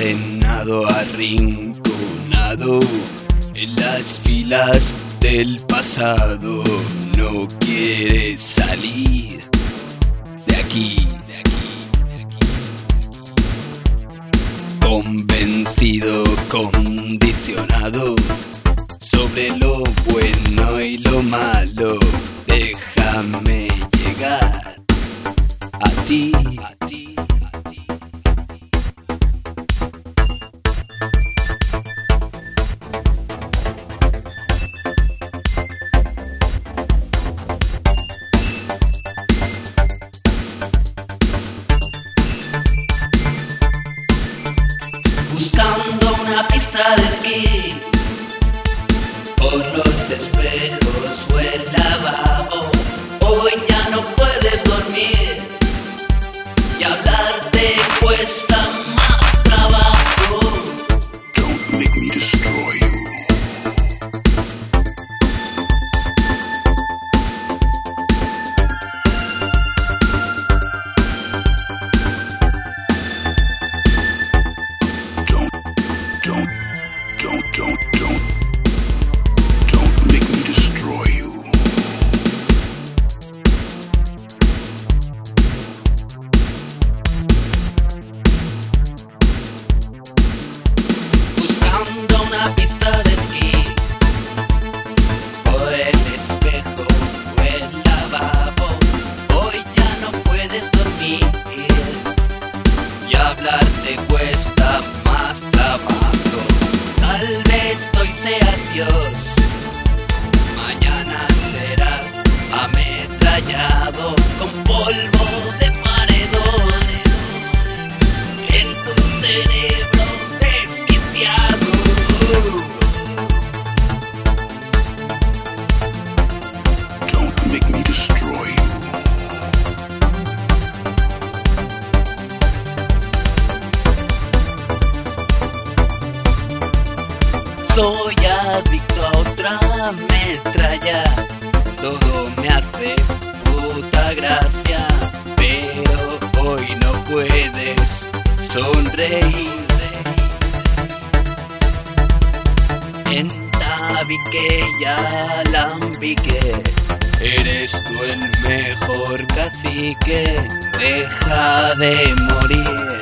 Encadenado, arrinconado en las filas del pasado, no quiere salir de aquí, de aquí, de aquí. Convencido, condicionado sobre lo bueno y lo malo, déjame llegar a ti, a ti, a ti. Buscando una pista de esquí por los espejos o el lavabo. Hoy ya no puedes dormir y hablarte cuesta más trabajo. Don't make me destroy you. Don't make me destroy you. Buscando una pista de esquí por el espejo o el lavabo. Hoy ya no puedes dormir y hablarte cuesta más trabajo. Tal vez hoy seas Dios, mañana serás ametrallado con polvo de paredón en tu cerebro desquiciado. Don't make me destroy you. Soy adicto a otra metralla, todo me hace puta gracia, pero hoy no puedes sonreír. En tabique y alambique, eres tú el mejor cacique, deja de morir.